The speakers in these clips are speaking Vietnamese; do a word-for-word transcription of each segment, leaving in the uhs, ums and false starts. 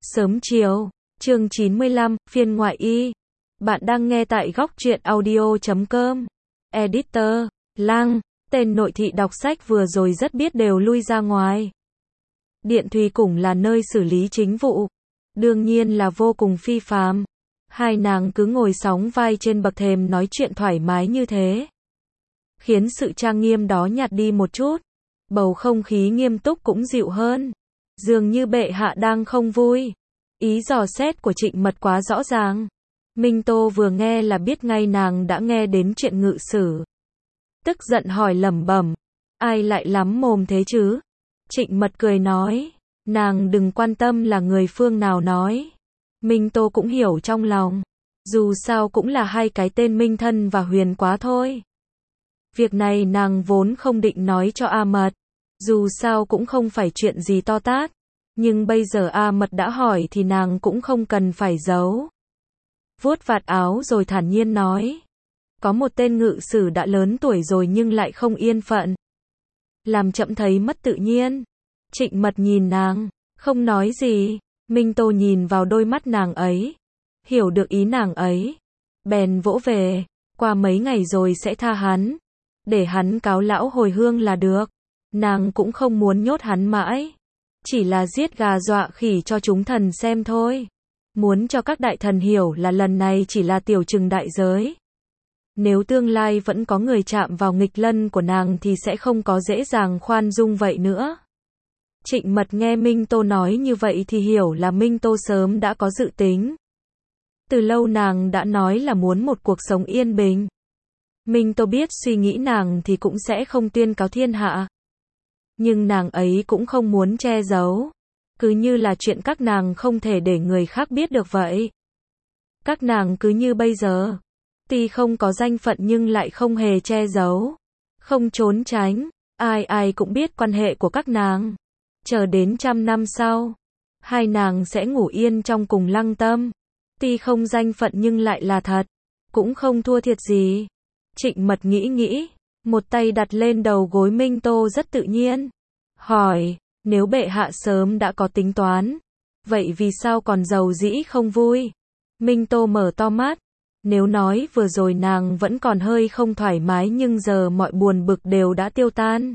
Sớm chiều, chương chín mươi lăm, phiên ngoại y. Bạn đang nghe tại góc truyện audio chấm com. Editor, Lăng, tên nội thị đọc sách vừa rồi rất biết đều lui ra ngoài. Điện Thùy Củng là nơi xử lý chính vụ. Đương nhiên là vô cùng phi phàm. Hai nàng cứ ngồi sóng vai trên bậc thềm nói chuyện thoải mái như thế. Khiến sự trang nghiêm đó nhạt đi một chút. Bầu không khí nghiêm túc cũng dịu hơn. Dường như bệ hạ đang không vui. Ý dò xét của Trịnh Mật quá rõ ràng. Minh Tô vừa nghe là biết ngay nàng đã nghe đến chuyện ngự sử. Tức giận hỏi lẩm bẩm, ai lại lắm mồm thế chứ? Trịnh Mật cười nói, nàng đừng quan tâm là người phương nào nói. Minh Tô cũng hiểu trong lòng. Dù sao cũng là hai cái tên Minh Thân và Huyền Quá thôi. Việc này nàng vốn không định nói cho A Mật. Dù sao cũng không phải chuyện gì to tát. Nhưng bây giờ A Mật đã hỏi thì nàng cũng không cần phải giấu. Vuốt vạt áo rồi thản nhiên nói. Có một tên ngự sử đã lớn tuổi rồi nhưng lại không yên phận. Làm chậm thấy mất tự nhiên. Trịnh Mật nhìn nàng, không nói gì. Minh Tô nhìn vào đôi mắt nàng ấy. Hiểu được ý nàng ấy. Bèn vỗ về, qua mấy ngày rồi sẽ tha hắn. Để hắn cáo lão hồi hương là được. Nàng cũng không muốn nhốt hắn mãi. Chỉ là giết gà dọa khỉ cho chúng thần xem thôi. Muốn cho các đại thần hiểu là lần này chỉ là tiểu trừng đại giới. Nếu tương lai vẫn có người chạm vào nghịch lân của nàng thì sẽ không có dễ dàng khoan dung vậy nữa. Trịnh Mật nghe Minh Tô nói như vậy thì hiểu là Minh Tô sớm đã có dự tính. Từ lâu nàng đã nói là muốn một cuộc sống yên bình. Minh Tô biết suy nghĩ nàng thì cũng sẽ không tuyên cáo thiên hạ. Nhưng nàng ấy cũng không muốn che giấu. Cứ như là chuyện các nàng không thể để người khác biết được vậy. Các nàng cứ như bây giờ. Tuy không có danh phận nhưng lại không hề che giấu. Không trốn tránh. Ai ai cũng biết quan hệ của các nàng. Chờ đến trăm năm sau. Hai nàng sẽ ngủ yên trong cùng Lăng Tâm. Tuy không danh phận nhưng lại là thật. Cũng không thua thiệt gì. Trịnh Mật nghĩ nghĩ. Một tay đặt lên đầu gối Minh Tô rất tự nhiên. Hỏi, nếu bệ hạ sớm đã có tính toán, vậy vì sao còn giàu dĩ không vui? Minh Tô mở to mắt. Nếu nói vừa rồi nàng vẫn còn hơi không thoải mái nhưng giờ mọi buồn bực đều đã tiêu tan.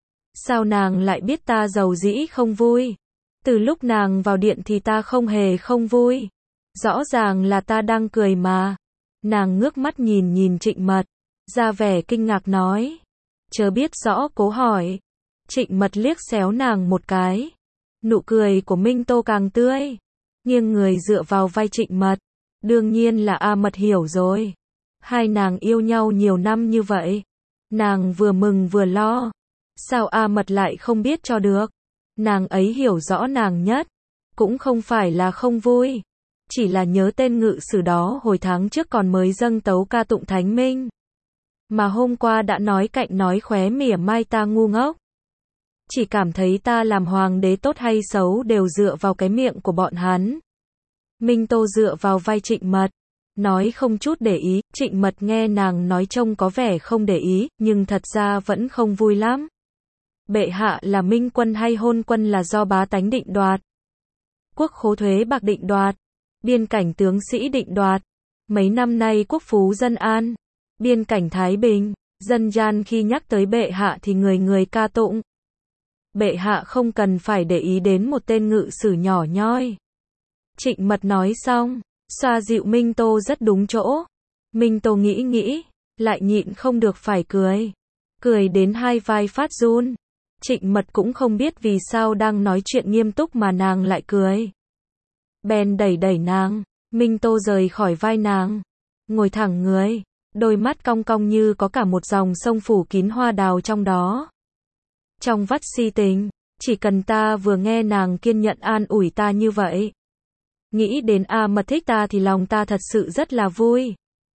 Sao nàng lại biết ta giàu dĩ không vui? Từ lúc nàng vào điện thì ta không hề không vui. Rõ ràng là ta đang cười mà. Nàng ngước mắt nhìn nhìn Trịnh Mật. Ra vẻ kinh ngạc nói. Chớ biết rõ cố hỏi. Trịnh Mật liếc xéo nàng một cái. Nụ cười của Minh Tô càng tươi. Nghiêng người dựa vào vai Trịnh Mật. Đương nhiên là A Mật hiểu rồi. Hai nàng yêu nhau nhiều năm như vậy. Nàng vừa mừng vừa lo. Sao A Mật lại không biết cho được? Nàng ấy hiểu rõ nàng nhất. Cũng không phải là không vui. Chỉ là nhớ tên ngự sử đó hồi tháng trước còn mới dâng tấu ca tụng thánh minh. Mà hôm qua đã nói cạnh nói khóe mỉa mai ta ngu ngốc. Chỉ cảm thấy ta làm hoàng đế tốt hay xấu đều dựa vào cái miệng của bọn hắn. Minh Tô dựa vào vai Trịnh Mật. Nói không chút để ý. Trịnh Mật nghe nàng nói trông có vẻ không để ý. Nhưng thật ra vẫn không vui lắm. Bệ hạ là minh quân hay hôn quân là do bá tánh định đoạt. Quốc khố thuế bạc định đoạt. Biên cảnh tướng sĩ định đoạt. Mấy năm nay quốc phú dân an. Biên cảnh thái bình. Dân gian khi nhắc tới bệ hạ thì người người ca tụng. Bệ hạ không cần phải để ý đến một tên ngự sử nhỏ nhoi. Trịnh Mật nói xong, xoa dịu Minh Tô rất đúng chỗ. Minh Tô nghĩ nghĩ, lại nhịn không được phải cười. Cười đến hai vai phát run. Trịnh Mật cũng không biết vì sao đang nói chuyện nghiêm túc mà nàng lại cười. Bèn đẩy đẩy nàng, Minh Tô rời khỏi vai nàng. Ngồi thẳng người, đôi mắt cong cong như có cả một dòng sông phủ kín hoa đào trong đó. Trong vắt si tình, chỉ cần ta vừa nghe nàng kiên nhẫn an ủi ta như vậy. Nghĩ đến A Mật thích ta thì lòng ta thật sự rất là vui.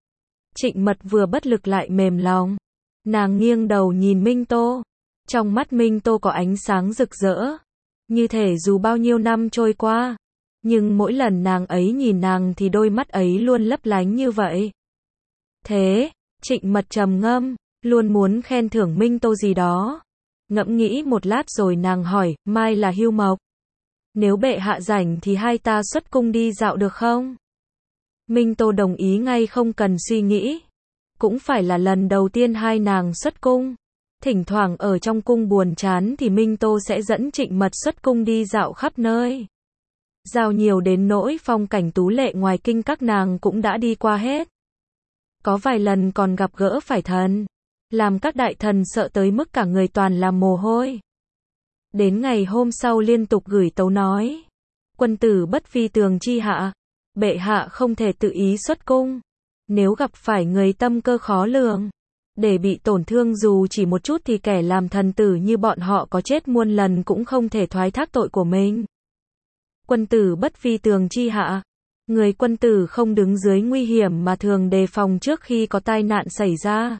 Trịnh Mật vừa bất lực lại mềm lòng. Nàng nghiêng đầu nhìn Minh Tô. Trong mắt Minh Tô có ánh sáng rực rỡ. Như thể dù bao nhiêu năm trôi qua. Nhưng mỗi lần nàng ấy nhìn nàng thì đôi mắt ấy luôn lấp lánh như vậy. Thế, Trịnh Mật trầm ngâm, luôn muốn khen thưởng Minh Tô gì đó. Ngẫm nghĩ một lát rồi nàng hỏi, mai là hưu mộc. Nếu bệ hạ rảnh thì hai ta xuất cung đi dạo được không? Minh Tô đồng ý ngay không cần suy nghĩ. Cũng phải là lần đầu tiên hai nàng xuất cung. Thỉnh thoảng ở trong cung buồn chán thì Minh Tô sẽ dẫn Trịnh Mật xuất cung đi dạo khắp nơi. Dạo nhiều đến nỗi phong cảnh tú lệ ngoài kinh các nàng cũng đã đi qua hết. Có vài lần còn gặp gỡ phải thần, làm các đại thần sợ tới mức cả người toàn là mồ hôi. Đến ngày hôm sau liên tục gửi tấu nói: quân tử bất phi tường chi hạ, bệ hạ không thể tự ý xuất cung. Nếu gặp phải người tâm cơ khó lường, để bị tổn thương dù chỉ một chút thì kẻ làm thần tử như bọn họ có chết muôn lần cũng không thể thoái thác tội của mình. Quân tử bất phi tường chi hạ, người quân tử không đứng dưới nguy hiểm mà thường đề phòng trước khi có tai nạn xảy ra.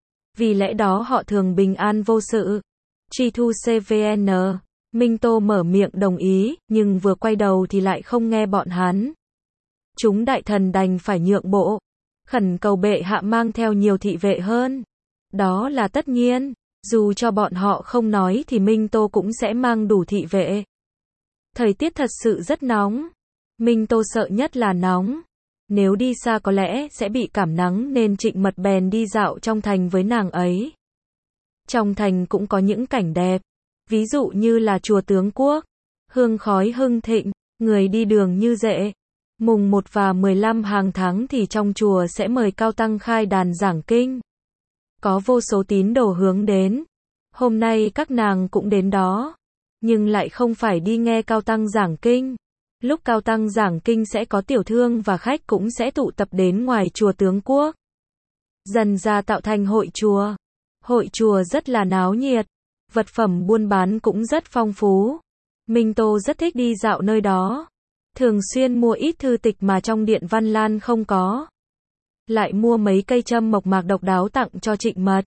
Vì lẽ đó họ thường bình an vô sự. Truy thu xê vê en. Minh Tô mở miệng đồng ý, nhưng vừa quay đầu thì lại không nghe bọn hắn. Chúng đại thần đành phải nhượng bộ, khẩn cầu bệ hạ mang theo nhiều thị vệ hơn. Đó là tất nhiên, dù cho bọn họ không nói thì Minh Tô cũng sẽ mang đủ thị vệ. Thời tiết thật sự rất nóng. Minh Tô sợ nhất là nóng. Nếu đi xa có lẽ sẽ bị cảm nắng nên Trịnh Mật bèn đi dạo trong thành với nàng ấy. Trong thành cũng có những cảnh đẹp, ví dụ như là chùa Tướng Quốc, hương khói hưng thịnh, người đi đường như rệ. Mùng một và mười lăm hàng tháng thì trong chùa sẽ mời cao tăng khai đàn giảng kinh. Có vô số tín đồ hướng đến. Hôm nay các nàng cũng đến đó, nhưng lại không phải đi nghe cao tăng giảng kinh. Lúc cao tăng giảng kinh sẽ có tiểu thương và khách cũng sẽ tụ tập đến ngoài chùa Tướng Quốc. Dần ra tạo thành hội chùa. Hội chùa rất là náo nhiệt, vật phẩm buôn bán cũng rất phong phú. Minh Tô rất thích đi dạo nơi đó. Thường xuyên mua ít thư tịch mà trong điện Văn Lan không có. Lại mua mấy cây châm mộc mạc độc đáo tặng cho Trịnh Mật.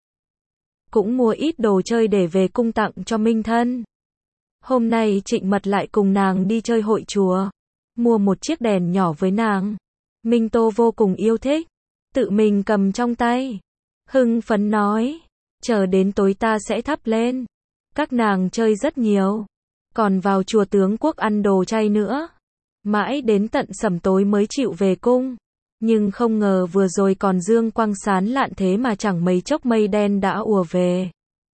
Cũng mua ít đồ chơi để về cung tặng cho Minh Thân. Hôm nay Trịnh Mật lại cùng nàng đi chơi hội chùa. Mua một chiếc đèn nhỏ với nàng. Minh Tô vô cùng yêu thích. Tự mình cầm trong tay. Hưng phấn nói: chờ đến tối ta sẽ thắp lên. Các nàng chơi rất nhiều. Còn vào chùa Tướng Quốc ăn đồ chay nữa. Mãi đến tận sẩm tối mới chịu về cung. Nhưng không ngờ vừa rồi còn dương quang sán lạn thế mà chẳng mấy chốc mây đen đã ùa về.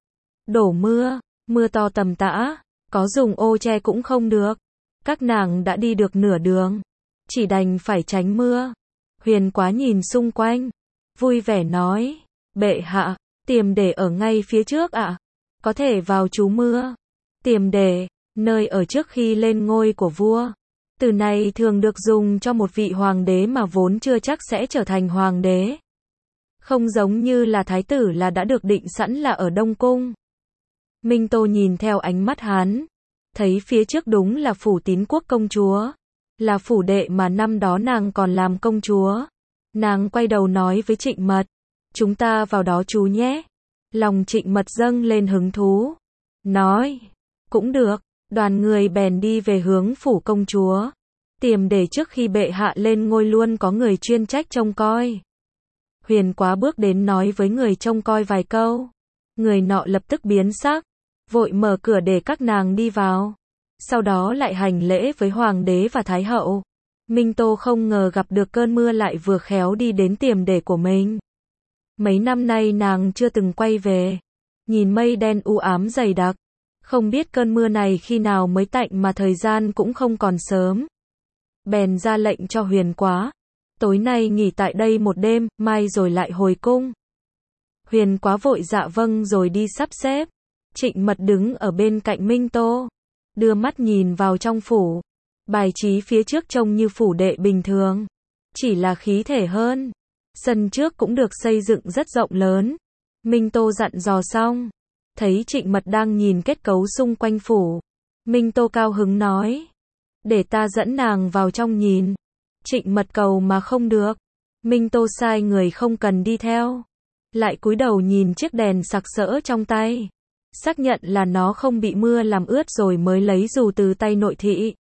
Đổ mưa, mưa to tầm tã, có dùng ô che cũng không được. Các nàng đã đi được nửa đường, chỉ đành phải tránh mưa. Huyền Quá nhìn xung quanh, vui vẻ nói: bệ hạ, tiềm đề ở ngay phía trước ạ. À? Có thể vào trú mưa. Tiềm đề, nơi ở trước khi lên ngôi của vua. Từ này thường được dùng cho một vị hoàng đế mà vốn chưa chắc sẽ trở thành hoàng đế. Không giống như là thái tử là đã được định sẵn là ở Đông Cung. Minh Tô nhìn theo ánh mắt hắn, thấy phía trước đúng là phủ Tín Quốc công chúa. Là phủ đệ mà năm đó nàng còn làm công chúa. Nàng quay đầu nói với Trịnh Mật: chúng ta vào đó chú nhé. Lòng Trịnh Mật dâng lên hứng thú. Nói: cũng được. Đoàn người bèn đi về hướng phủ công chúa. Tiềm để trước khi bệ hạ lên ngôi luôn có người chuyên trách trông coi. Huyền Quá bước đến nói với người trông coi vài câu. Người nọ lập tức biến sắc, vội mở cửa để các nàng đi vào. Sau đó lại hành lễ với hoàng đế và thái hậu. Minh Tô không ngờ gặp được cơn mưa lại vừa khéo đi đến tiềm để của mình. Mấy năm nay nàng chưa từng quay về. Nhìn mây đen u ám dày đặc. Không biết cơn mưa này khi nào mới tạnh mà thời gian cũng không còn sớm. Bèn ra lệnh cho Huyền Quá: tối nay nghỉ tại đây một đêm, mai rồi lại hồi cung. Huyền Quá vội dạ vâng rồi đi sắp xếp. Trịnh Mật đứng ở bên cạnh Minh Tô, đưa mắt nhìn vào trong phủ. Bài trí phía trước trông như phủ đệ bình thường, chỉ là khí thể hơn. Sân trước cũng được xây dựng rất rộng lớn. Minh Tô dặn dò xong, thấy Trịnh Mật đang nhìn kết cấu xung quanh phủ. Minh Tô cao hứng nói: để ta dẫn nàng vào trong nhìn. Trịnh Mật cầu mà không được. Minh Tô sai người không cần đi theo. Lại cúi đầu nhìn chiếc đèn sặc sỡ trong tay. Xác nhận là nó không bị mưa làm ướt rồi mới lấy dù từ tay nội thị.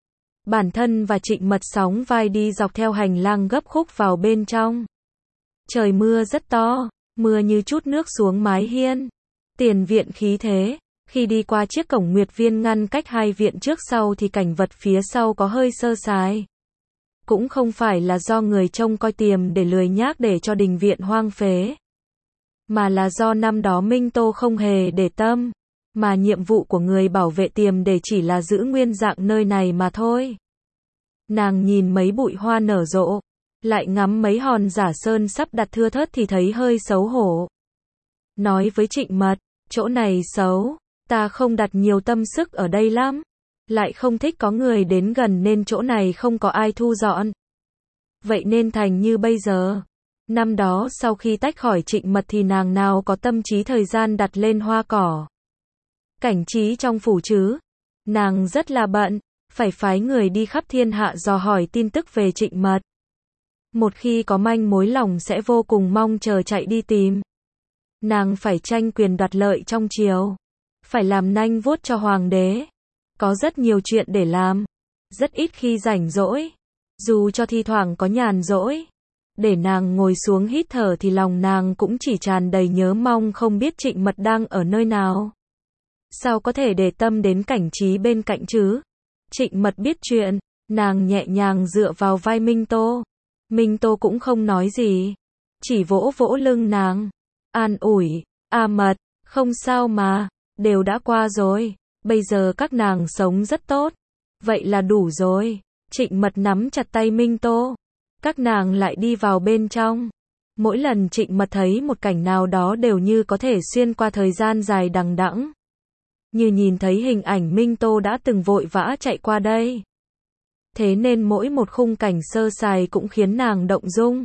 Bản thân và Trịnh Mật sóng vai đi dọc theo hành lang gấp khúc vào bên trong. Trời mưa rất to, mưa như chút nước xuống mái hiên. Tiền viện khí thế, Khi đi qua chiếc cổng nguyệt viên ngăn cách hai viện trước sau thì cảnh vật phía sau có hơi sơ sài. Cũng không phải là do người trông coi tiềm để lười nhác để cho đình viện hoang phế. Mà là do năm đó Minh Tô không hề để tâm. Mà nhiệm vụ của người bảo vệ tiềm để chỉ là giữ nguyên dạng nơi này mà thôi. Nàng nhìn mấy bụi hoa nở rộ. Lại ngắm mấy hòn giả sơn sắp đặt thưa thớt thì thấy hơi xấu hổ. Nói với Trịnh Mật, chỗ này xấu. Ta không đặt nhiều tâm sức ở đây lắm. Lại không thích có người đến gần nên chỗ này không có ai thu dọn. Vậy nên thành như bây giờ. Năm đó sau khi tách khỏi Trịnh Mật thì nàng nào có tâm trí thời gian đặt lên hoa cỏ. Cảnh trí trong phủ chứ. Nàng rất là bận. Phải phái người đi khắp thiên hạ dò hỏi tin tức về Trịnh Mật. Một khi có manh mối lòng sẽ vô cùng mong chờ chạy đi tìm. Nàng phải tranh quyền đoạt lợi trong triều. Phải làm nanh vuốt cho hoàng đế. Có rất nhiều chuyện để làm. Rất ít khi rảnh rỗi. Dù cho thi thoảng có nhàn rỗi. Để nàng ngồi xuống hít thở thì lòng nàng cũng chỉ tràn đầy nhớ mong không biết Trịnh Mật đang ở nơi nào. Sao có thể để tâm đến cảnh trí bên cạnh chứ? Trịnh Mật biết chuyện. Nàng nhẹ nhàng dựa vào vai Minh Tô. Minh Tô cũng không nói gì. Chỉ vỗ vỗ lưng nàng. An ủi. A Mật, không sao mà. Đều đã qua rồi. Bây giờ các nàng sống rất tốt. Vậy là đủ rồi. Trịnh Mật nắm chặt tay Minh Tô. Các nàng lại đi vào bên trong. Mỗi lần Trịnh Mật thấy một cảnh nào đó đều như có thể xuyên qua thời gian dài đằng đẵng. Như nhìn thấy hình ảnh Minh Tô đã từng vội vã chạy qua đây. Thế nên mỗi một khung cảnh sơ sài cũng khiến nàng động dung.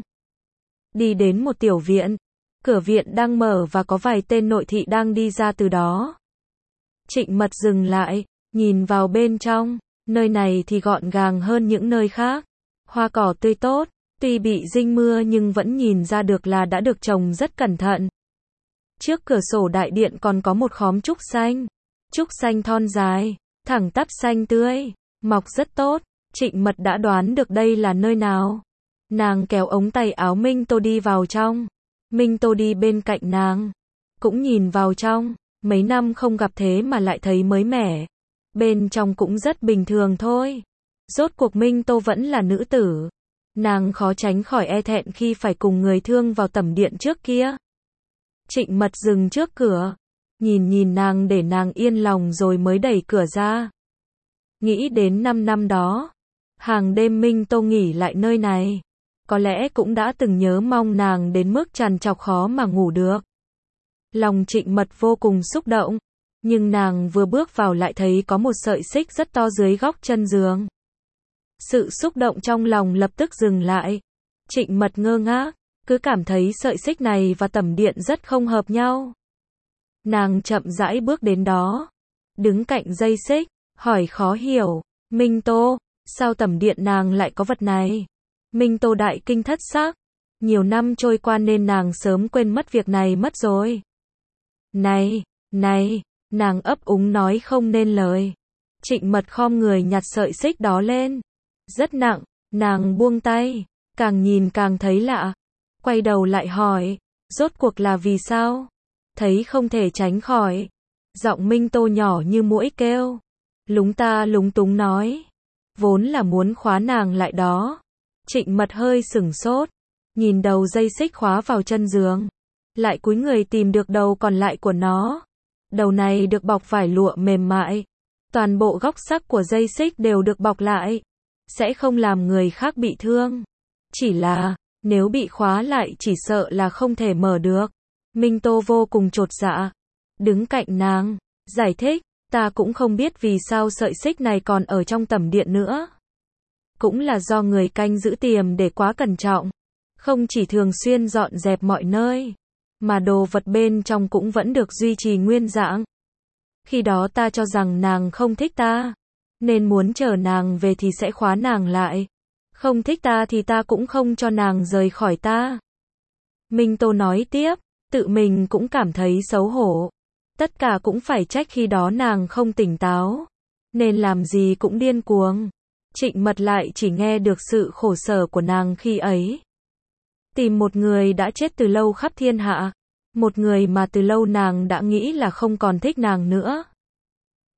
Đi đến một tiểu viện. Cửa viện đang mở và có vài tên nội thị đang đi ra từ đó. Trịnh Mật dừng lại, nhìn vào bên trong. Nơi này thì gọn gàng hơn những nơi khác. Hoa cỏ tươi tốt, tuy bị dinh mưa nhưng vẫn nhìn ra được là đã được trồng rất cẩn thận. Trước cửa sổ đại điện còn có một khóm trúc xanh. Trúc xanh thon dài, thẳng tắp xanh tươi, mọc rất tốt. Trịnh Mật đã đoán được đây là nơi nào. Nàng kéo ống tay áo Minh Tô đi vào trong. Minh Tô đi bên cạnh nàng. Cũng nhìn vào trong. Mấy năm không gặp thế mà lại thấy mới mẻ. Bên trong cũng rất bình thường thôi. Rốt cuộc Minh Tô vẫn là nữ tử. Nàng khó tránh khỏi e thẹn khi phải cùng người thương vào tẩm điện trước kia. Trịnh Mật dừng trước cửa. Nhìn nhìn nàng để nàng yên lòng rồi mới đẩy cửa ra. Nghĩ đến năm năm đó. Hàng đêm Minh Tô nghỉ lại nơi này. Có lẽ cũng đã từng nhớ mong nàng đến mức trằn trọc khó mà ngủ được. Lòng Trịnh Mật vô cùng xúc động. Nhưng nàng vừa bước vào lại thấy có một sợi xích rất to dưới góc chân giường. Sự xúc động trong lòng lập tức dừng lại. Trịnh Mật ngơ ngác. Cứ cảm thấy sợi xích này và tẩm điện rất không hợp nhau. Nàng chậm rãi bước đến đó. Đứng cạnh dây xích. Hỏi khó hiểu. Minh Tô, sao tẩm điện nàng lại có vật này? Minh Tô đại kinh thất sắc. Nhiều năm trôi qua nên nàng sớm quên mất việc này mất rồi. Này, này, nàng ấp úng nói không nên lời. Trịnh Mật khom người nhặt sợi xích đó lên. Rất nặng, nàng buông tay. Càng nhìn càng thấy lạ. Quay đầu lại hỏi. Rốt cuộc là vì sao? Thấy không thể tránh khỏi. Giọng Minh Tô nhỏ như muỗi kêu. Lúng ta lúng túng nói. Vốn là muốn khóa nàng lại đó. Trịnh Mật hơi sửng sốt. Nhìn đầu dây xích khóa vào chân giường. Lại cúi người tìm được đầu còn lại của nó. Đầu này được bọc vải lụa mềm mại. Toàn bộ góc sắc của dây xích đều được bọc lại. Sẽ không làm người khác bị thương. Chỉ là, nếu bị khóa lại chỉ sợ là không thể mở được. Minh Tô vô cùng chột dạ. Đứng cạnh nàng. Giải thích, ta cũng không biết vì sao sợi xích này còn ở trong tẩm điện nữa. Cũng là do người canh giữ tiềm để quá cẩn trọng. Không chỉ thường xuyên dọn dẹp mọi nơi. Mà đồ vật bên trong cũng vẫn được duy trì nguyên dạng. Khi đó ta cho rằng nàng không thích ta. Nên muốn chờ nàng về thì sẽ khóa nàng lại. Không thích ta thì ta cũng không cho nàng rời khỏi ta. Minh Tô nói tiếp, tự mình cũng cảm thấy xấu hổ. Tất cả cũng phải trách khi đó nàng không tỉnh táo. Nên làm gì cũng điên cuồng. Trịnh Mật lại chỉ nghe được sự khổ sở của nàng khi ấy. Tìm một người đã chết từ lâu khắp thiên hạ. Một người mà từ lâu nàng đã nghĩ là không còn thích nàng nữa.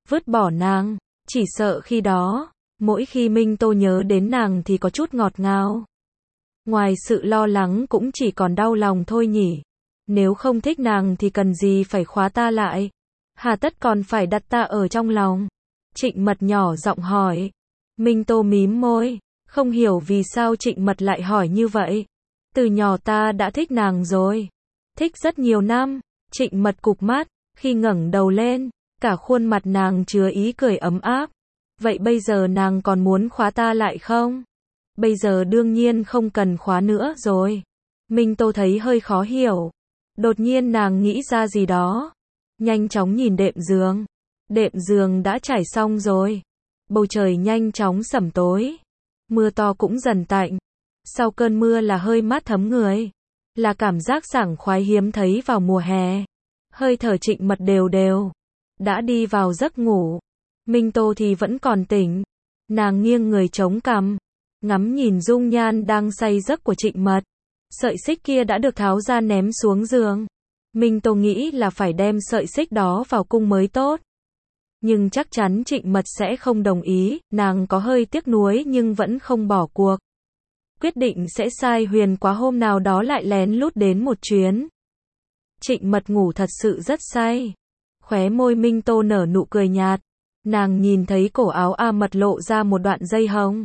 vứt bỏ nàng. Chỉ sợ khi đó, mỗi khi Minh Tô nhớ đến nàng thì có chút ngọt ngào. Ngoài sự lo lắng cũng chỉ còn đau lòng thôi nhỉ. Nếu không thích nàng thì cần gì phải khóa ta lại. Hà tất còn phải đặt ta ở trong lòng. Trịnh Mật nhỏ giọng hỏi. Minh Tô mím môi, không hiểu vì sao Trịnh Mật lại hỏi như vậy. Từ nhỏ ta đã thích nàng rồi. Thích rất nhiều năm. Trịnh Mật cụp mắt, khi ngẩng đầu lên, cả khuôn mặt nàng chứa ý cười ấm áp. Vậy bây giờ nàng còn muốn khóa ta lại không? Bây giờ đương nhiên không cần khóa nữa rồi. Minh Tô thấy hơi khó hiểu. Đột nhiên nàng nghĩ ra gì đó. Nhanh chóng nhìn đệm giường. Đệm giường đã trải xong rồi. Bầu trời nhanh chóng sẩm tối. Mưa to cũng dần tạnh. Sau cơn mưa là hơi mát thấm người. Là cảm giác sảng khoái hiếm thấy vào mùa hè. Hơi thở Trịnh Mật đều đều. Đã đi vào giấc ngủ. Minh Tô thì vẫn còn tỉnh. Nàng nghiêng người chống cằm. Ngắm nhìn dung nhan đang say giấc của Trịnh Mật. Sợi xích kia đã được tháo ra ném xuống giường. Minh Tô nghĩ là phải đem sợi xích đó vào cung mới tốt. Nhưng chắc chắn Trịnh Mật sẽ không đồng ý, nàng có hơi tiếc nuối nhưng vẫn không bỏ cuộc. Quyết định sẽ sai Huyền Quá hôm nào đó lại lén lút đến một chuyến. Trịnh Mật ngủ thật sự rất say. Khóe môi Minh Tô nở nụ cười nhạt. Nàng nhìn thấy cổ áo A Mật lộ ra một đoạn dây hồng.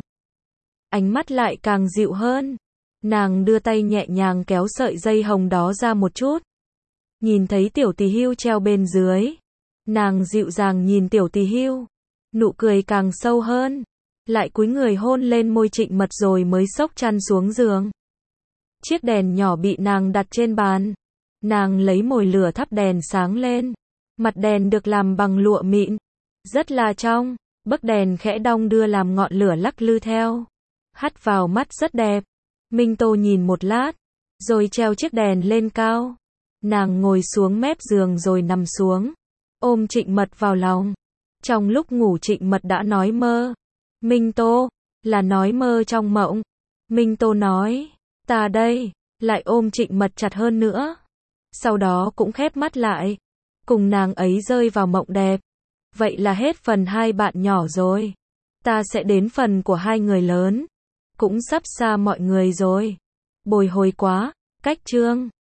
Ánh mắt lại càng dịu hơn. Nàng đưa tay nhẹ nhàng kéo sợi dây hồng đó ra một chút. Nhìn thấy tiểu tỳ hưu treo bên dưới. Nàng dịu dàng nhìn tiểu tỳ hưu. Nụ cười càng sâu hơn. Lại cúi người hôn lên môi Trịnh Mật rồi mới xốc chăn xuống giường. Chiếc đèn nhỏ bị nàng đặt trên bàn. Nàng lấy mồi lửa thắp đèn sáng lên. Mặt đèn được làm bằng lụa mịn. Rất là trong. Bấc đèn khẽ đong đưa làm ngọn lửa lắc lư theo. Hắt vào mắt rất đẹp. Minh Tô nhìn một lát. Rồi treo chiếc đèn lên cao. Nàng ngồi xuống mép giường rồi nằm xuống. Ôm Trịnh Mật vào lòng. Trong lúc ngủ Trịnh Mật đã nói mơ. Minh Tô, là nói mơ trong mộng. Minh Tô nói, ta đây, lại ôm Trịnh Mật chặt hơn nữa. Sau đó cũng khép mắt lại. Cùng nàng ấy rơi vào mộng đẹp. Vậy là hết phần hai bạn nhỏ rồi. Ta sẽ đến phần của hai người lớn. Cũng sắp xa mọi người rồi. Bồi hồi quá, cách chương.